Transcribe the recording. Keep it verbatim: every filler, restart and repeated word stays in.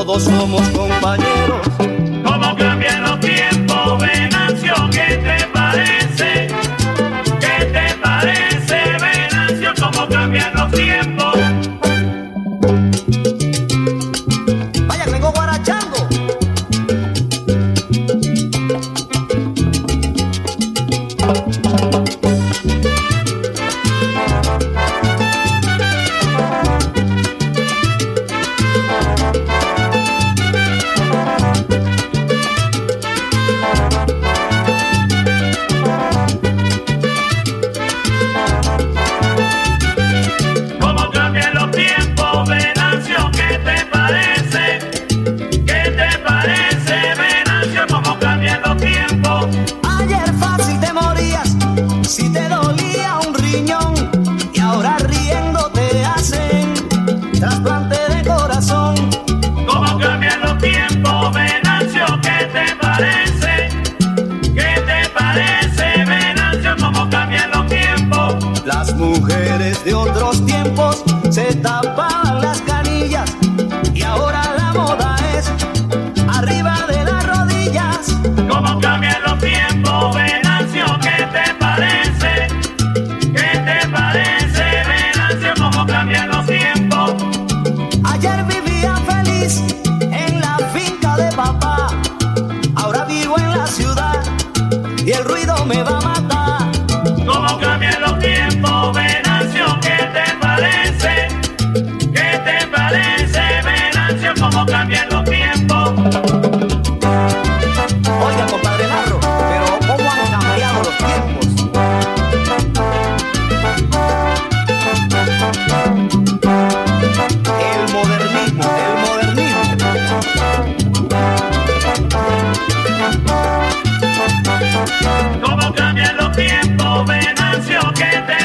todos somos compañeros. ¿Cómo cambian los tiempos, Venancio? ¿Qué te parece? ¿Qué te parece, Venancio? ¿Cómo cambian los tiempos? Vaya que vengo guarachando. ¿Cómo cambian los tiempos, Venancio? ¿Qué te parece? ¿Qué te parece, Venancio? ¿Cómo cambian los tiempos? Ayer fácil te morías si te dolía un riñón, y ahora riendo te hacen trasplante de corazón. ¿Cómo cambian los tiempos, Venancio? ¿Qué te parece? ¿Qué te parece, Venancio? ¿Cómo cambian los tiempos? Las mujeres de otros tiempos se tapaban las canillas, y ahora la moda es arriba de las rodillas. ¿Cómo cambian los tiempos, Venancio? ¿Qué te parece? ¿Qué te parece, Venancio? ¿Cómo cambian los tiempos? Ayer vivía feliz en la finca de papá, ahora vivo en la ciudad y el ruido me va a matar. ¿Cómo cambian los tiempos, Venancio? ¿Qué te parece? ¿Qué te parece, Venancio? ¿Cómo cambian los tiempos? Oiga, compadre Narro, pero ¿cómo han cambiado los tiempos? El modernismo, el modernismo. ¿Cómo cambian los tiempos, Venancio? ¿Qué te